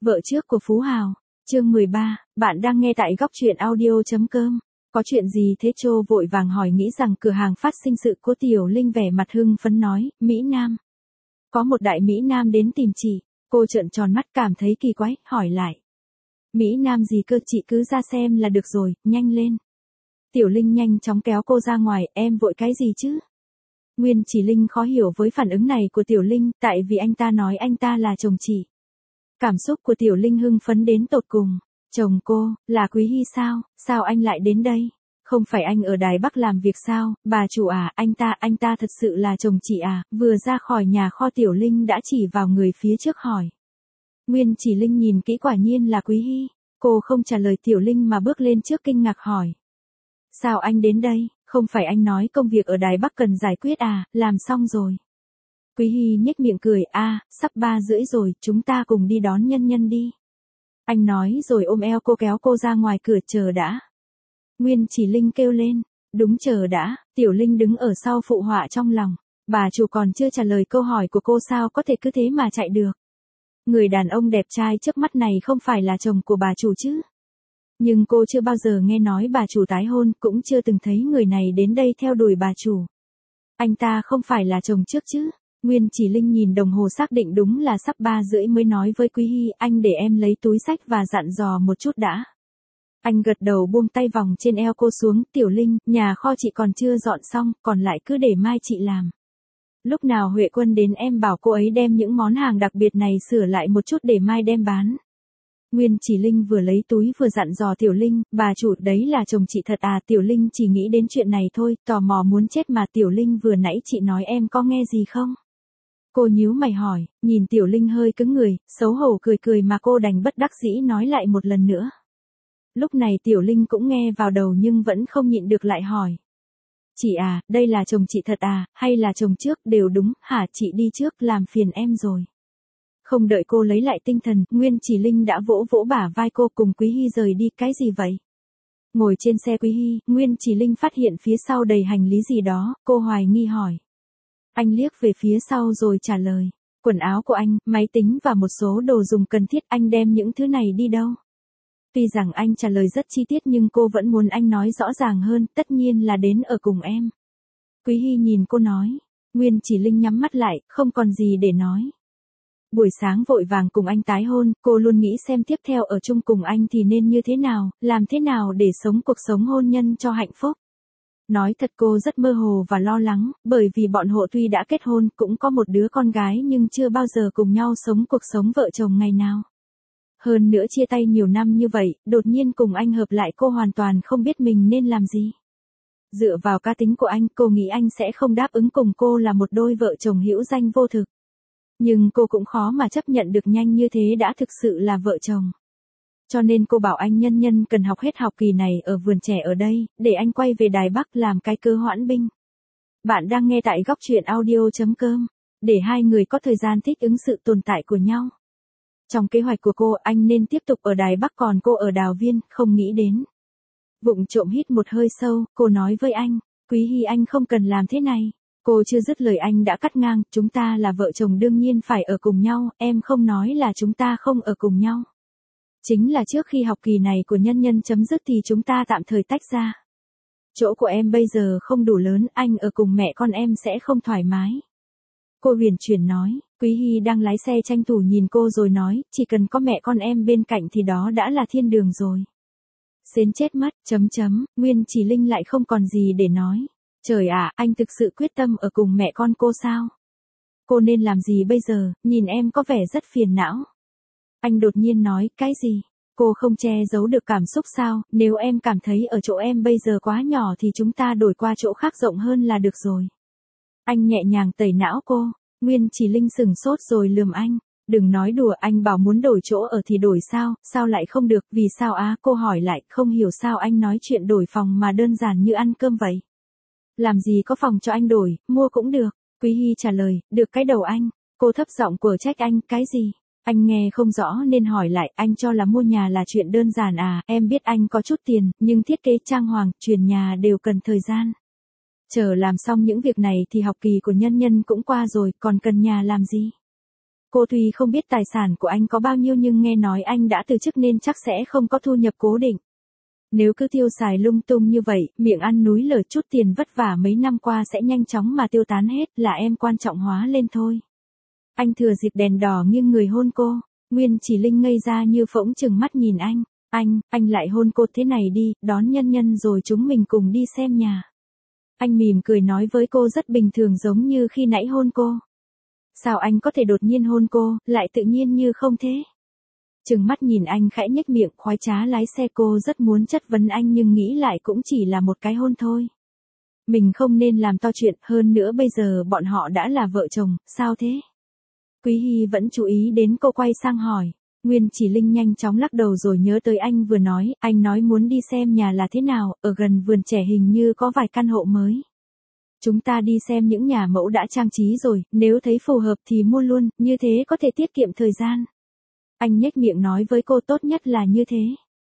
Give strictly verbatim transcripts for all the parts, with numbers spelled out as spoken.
Vợ trước của Phú Hào, chương mười ba, bạn đang nghe tại góc truyện audio.com. Có chuyện gì thế? Trô vội vàng hỏi, nghĩ rằng cửa hàng phát sinh sự cố. Tiểu Linh vẻ mặt hưng phấn nói, Mỹ Nam. Có một đại Mỹ Nam đến tìm chị. Cô trợn tròn mắt cảm thấy kỳ quái, hỏi lại. Mỹ Nam gì cơ? Chị cứ ra xem là được rồi, nhanh lên. Tiểu Linh nhanh chóng kéo cô ra ngoài, em vội cái gì chứ? Nguyên Chỉ Linh khó hiểu với phản ứng này của Tiểu Linh, tại vì anh ta nói anh ta là chồng chị. Cảm xúc của Tiểu Linh hưng phấn đến tột cùng. Chồng cô, là Quý Hy sao? Sao anh lại đến đây? Không phải anh ở Đài Bắc làm việc sao? Bà chủ à, anh ta, anh ta thật sự là chồng chị à? Vừa ra khỏi nhà kho Tiểu Linh đã chỉ vào người phía trước hỏi. Nguyên Chỉ Linh nhìn kỹ, quả nhiên là Quý Hy. Cô không trả lời Tiểu Linh mà bước lên trước kinh ngạc hỏi. Sao anh đến đây? Không phải anh nói công việc ở Đài Bắc cần giải quyết à? Làm xong rồi. Quý Hy nhếch miệng cười, a, à, sắp ba rưỡi rồi, chúng ta cùng đi đón Nhân Nhân đi. Anh nói rồi ôm eo cô kéo cô ra ngoài cửa. Chờ đã. Nguyên Chỉ Linh kêu lên. Đúng, chờ đã. Tiểu Linh đứng ở sau phụ họa trong lòng. Bà chủ còn chưa trả lời câu hỏi của cô, sao có thể cứ thế mà chạy được. Người đàn ông đẹp trai trước mắt này không phải là chồng của bà chủ chứ. Nhưng cô chưa bao giờ nghe nói bà chủ tái hôn, cũng chưa từng thấy người này đến đây theo đuổi bà chủ. Anh ta không phải là chồng trước chứ. Nguyên Chỉ Linh nhìn đồng hồ xác định đúng là sắp ba rưỡi mới nói với Quý Hy, anh để em lấy túi xách và dặn dò một chút đã. Anh gật đầu buông tay vòng trên eo cô xuống. Tiểu Linh, nhà kho chị còn chưa dọn xong, còn lại cứ để mai chị làm. Lúc nào Huệ Quân đến em bảo cô ấy đem những món hàng đặc biệt này sửa lại một chút để mai đem bán. Nguyên Chỉ Linh vừa lấy túi vừa dặn dò Tiểu Linh, bà chủ đấy là chồng chị thật à? Tiểu Linh chỉ nghĩ đến chuyện này thôi, tò mò muốn chết mà. Tiểu Linh, vừa nãy chị nói em có nghe gì không? Cô nhíu mày hỏi, nhìn Tiểu Linh hơi cứng người, xấu hổ cười cười mà cô đành bất đắc dĩ nói lại một lần nữa. Lúc này Tiểu Linh cũng nghe vào đầu nhưng vẫn không nhịn được lại hỏi. Chị à, đây là chồng chị thật à, hay là chồng trước? Đều đúng, hả? Chị đi trước, làm phiền em rồi. Không đợi cô lấy lại tinh thần, Nguyên Chỉ Linh đã vỗ vỗ bả vai cô, cùng Quý Hy rời đi. Cái gì vậy? Ngồi trên xe Quý Hy, Nguyên Chỉ Linh phát hiện phía sau đầy hành lý gì đó, cô hoài nghi hỏi. Anh liếc về phía sau rồi trả lời. Quần áo của anh, máy tính và một số đồ dùng cần thiết. Anh đem những thứ này đi đâu? Tuy rằng anh trả lời rất chi tiết nhưng cô vẫn muốn anh nói rõ ràng hơn. Tất nhiên là đến ở cùng em. Quý Hy nhìn cô nói. Nguyên Chỉ Linh nhắm mắt lại, không còn gì để nói. Buổi sáng vội vàng cùng anh tái hôn, cô luôn nghĩ xem tiếp theo ở chung cùng anh thì nên như thế nào, làm thế nào để sống cuộc sống hôn nhân cho hạnh phúc. Nói thật cô rất mơ hồ và lo lắng, bởi vì bọn họ tuy đã kết hôn, cũng có một đứa con gái nhưng chưa bao giờ cùng nhau sống cuộc sống vợ chồng ngày nào. Hơn nữa chia tay nhiều năm như vậy, đột nhiên cùng anh hợp lại, cô hoàn toàn không biết mình nên làm gì. Dựa vào cá tính của anh, cô nghĩ anh sẽ không đáp ứng cùng cô là một đôi vợ chồng hữu danh vô thực. Nhưng cô cũng khó mà chấp nhận được nhanh như thế đã thực sự là vợ chồng. Cho nên cô bảo anh Nhân Nhân cần học hết học kỳ này ở vườn trẻ ở đây, để anh quay về Đài Bắc làm cái cơ hoãn binh. Bạn đang nghe tại góc truyện audio.com, để hai người có thời gian thích ứng sự tồn tại của nhau. Trong kế hoạch của cô, anh nên tiếp tục ở Đài Bắc còn cô ở Đào Viên, không nghĩ đến. Vụng trộm hít một hơi sâu, cô nói với anh, Quý Hy, anh không cần làm thế này. Cô chưa dứt lời anh đã cắt ngang, chúng ta là vợ chồng đương nhiên phải ở cùng nhau, em không nói là chúng ta không ở cùng nhau. Chính là trước khi học kỳ này của Nhân Nhân chấm dứt thì chúng ta tạm thời tách ra. Chỗ của em bây giờ không đủ lớn, anh ở cùng mẹ con em sẽ không thoải mái. Cô huyền chuyển nói. Quý Hy đang lái xe tranh thủ nhìn cô rồi nói, chỉ cần có mẹ con em bên cạnh thì đó đã là thiên đường rồi. Xến chết mất, chấm chấm, Nguyên Chỉ Linh lại không còn gì để nói. Trời ạ, à, anh thực sự quyết tâm ở cùng mẹ con cô sao? Cô nên làm gì bây giờ, nhìn em có vẻ rất phiền não. Anh đột nhiên nói, cái gì? Cô không che giấu được cảm xúc sao? Nếu em cảm thấy ở chỗ em bây giờ quá nhỏ thì chúng ta đổi qua chỗ khác rộng hơn là được rồi. Anh nhẹ nhàng tẩy não cô. Nguyên Chỉ Linh sừng sốt rồi lườm anh. Đừng nói đùa, anh bảo muốn đổi chỗ ở thì đổi sao, sao lại không được, vì sao á? Cô hỏi lại, không hiểu sao anh nói chuyện đổi phòng mà đơn giản như ăn cơm vậy. Làm gì có phòng cho anh đổi, mua cũng được. Quý Hy trả lời, được cái đầu anh. Cô thấp giọng của trách anh, cái gì? Anh nghe không rõ nên hỏi lại, anh cho là mua nhà là chuyện đơn giản à? Em biết anh có chút tiền, nhưng thiết kế trang hoàng, chuyển nhà đều cần thời gian. Chờ làm xong những việc này thì học kỳ của Nhân Nhân cũng qua rồi, còn cần nhà làm gì? cô tuy không biết tài sản của anh có bao nhiêu nhưng nghe nói anh đã từ chức nên chắc sẽ không có thu nhập cố định. Nếu cứ tiêu xài lung tung như vậy, miệng ăn núi lở chút tiền vất vả mấy năm qua sẽ nhanh chóng mà tiêu tán hết, là em quan trọng hóa lên thôi. Anh thừa dịp đèn đỏ nghiêng người hôn cô. Nguyên Chỉ Linh ngây ra như phỗng chừng mắt nhìn anh. Anh, anh lại hôn cô thế này đi, đón Nhân Nhân rồi chúng mình cùng đi xem nhà. Anh mỉm cười nói với cô rất bình thường giống như khi nãy hôn cô. Sao anh có thể đột nhiên hôn cô, lại tự nhiên như không thế? Trừng mắt nhìn anh khẽ nhếch miệng khoái trá lái xe. Cô rất muốn chất vấn anh nhưng nghĩ lại cũng chỉ là một cái hôn thôi. Mình không nên làm to chuyện, hơn nữa bây giờ bọn họ đã là vợ chồng, sao thế? Quý Hy vẫn chú ý đến cô quay sang hỏi. Nguyên Chỉ Linh nhanh chóng lắc đầu rồi nhớ tới anh vừa nói, anh nói muốn đi xem nhà là thế nào, ở gần vườn trẻ hình như có vài căn hộ mới. Chúng ta đi xem những nhà mẫu đã trang trí rồi, nếu thấy phù hợp thì mua luôn, như thế có thể tiết kiệm thời gian. Anh nhếch miệng nói với cô tốt nhất là như thế.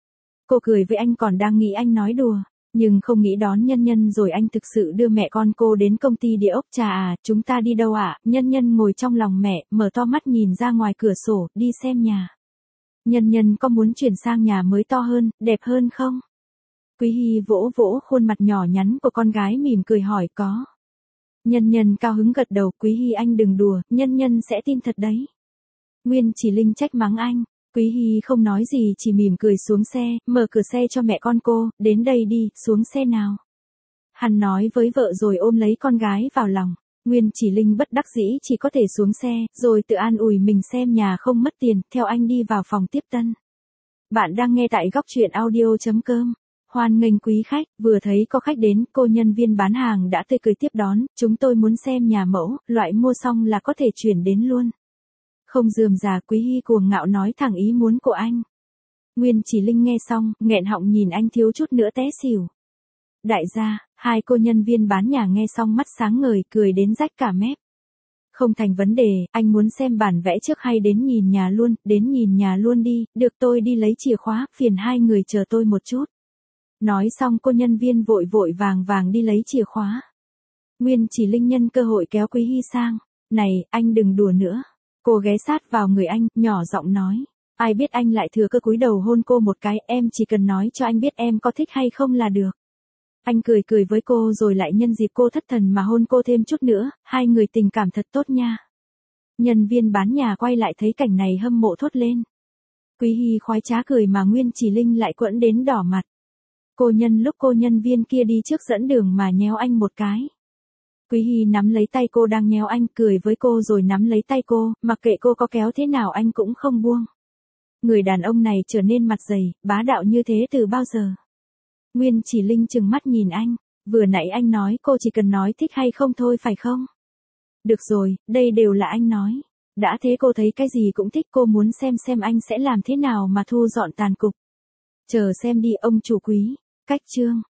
Cô cười với anh còn đang nghĩ anh nói đùa, nhưng không nghĩ đón Nhân Nhân rồi anh thực sự đưa mẹ con cô đến công ty địa ốc trà à, chúng ta đi đâu ạ? À? Nhân Nhân ngồi trong lòng mẹ, mở to mắt nhìn ra ngoài cửa sổ, đi xem nhà. Nhân Nhân có muốn chuyển sang nhà mới to hơn, đẹp hơn không? Quý Hy vỗ vỗ khuôn mặt nhỏ nhắn của con gái mỉm cười hỏi có. Nhân Nhân cao hứng gật đầu. Quý Hy anh đừng đùa, Nhân Nhân sẽ tin thật đấy. Nguyên Chỉ Linh trách mắng anh. Quý Hy không nói gì chỉ mỉm cười xuống xe, mở cửa xe cho mẹ con cô, đến đây đi, xuống xe nào. Hắn nói với vợ rồi ôm lấy con gái vào lòng. Nguyên Chỉ Linh bất đắc dĩ chỉ có thể xuống xe, rồi tự an ủi mình xem nhà không mất tiền, theo anh đi vào phòng tiếp tân. Bạn đang nghe tại góc truyện audio chấm com. Hoan nghênh quý khách, vừa thấy có khách đến, cô nhân viên bán hàng đã tươi cười tiếp đón, chúng tôi muốn xem nhà mẫu, loại mua xong là có thể chuyển đến luôn. Không rườm rà. Quý Hy cuồng ngạo nói thẳng ý muốn của anh. Nguyên Chỉ Linh nghe xong, nghẹn họng nhìn anh thiếu chút nữa té xỉu. Đại gia, hai cô nhân viên bán nhà nghe xong mắt sáng ngời cười đến rách cả mép. Không thành vấn đề, anh muốn xem bản vẽ trước hay đến nhìn nhà luôn, đến nhìn nhà luôn đi, được tôi đi lấy chìa khóa, phiền hai người chờ tôi một chút. Nói xong cô nhân viên vội vội vàng vàng đi lấy chìa khóa. Nguyên Chỉ Linh nhân cơ hội kéo Quý Hy sang. Này, anh đừng đùa nữa. Cô ghé sát vào người anh, nhỏ giọng nói. Ai biết anh lại thừa cơ cúi đầu hôn cô một cái, em chỉ cần nói cho anh biết em có thích hay không là được. Anh cười cười với cô rồi lại nhân dịp cô thất thần mà hôn cô thêm chút nữa, hai người tình cảm thật tốt nha. Nhân viên bán nhà quay lại thấy cảnh này hâm mộ thốt lên. Quý Hy khoái trá cười mà Nguyên Chỉ Linh lại quẫn đến đỏ mặt. Cô nhân lúc cô nhân viên kia đi trước dẫn đường mà nhéo anh một cái. Quý Hy nắm lấy tay cô đang nhéo anh, cười với cô rồi nắm lấy tay cô, mặc kệ cô có kéo thế nào anh cũng không buông. Người đàn ông này trở nên mặt dày, bá đạo như thế từ bao giờ? Nguyên Chỉ Linh trừng mắt nhìn anh, vừa nãy anh nói cô chỉ cần nói thích hay không thôi phải không? Được rồi, đây đều là anh nói. Đã thế cô thấy cái gì cũng thích, cô muốn xem xem anh sẽ làm thế nào mà thu dọn tàn cục. Chờ xem đi ông chủ quý. Cách chương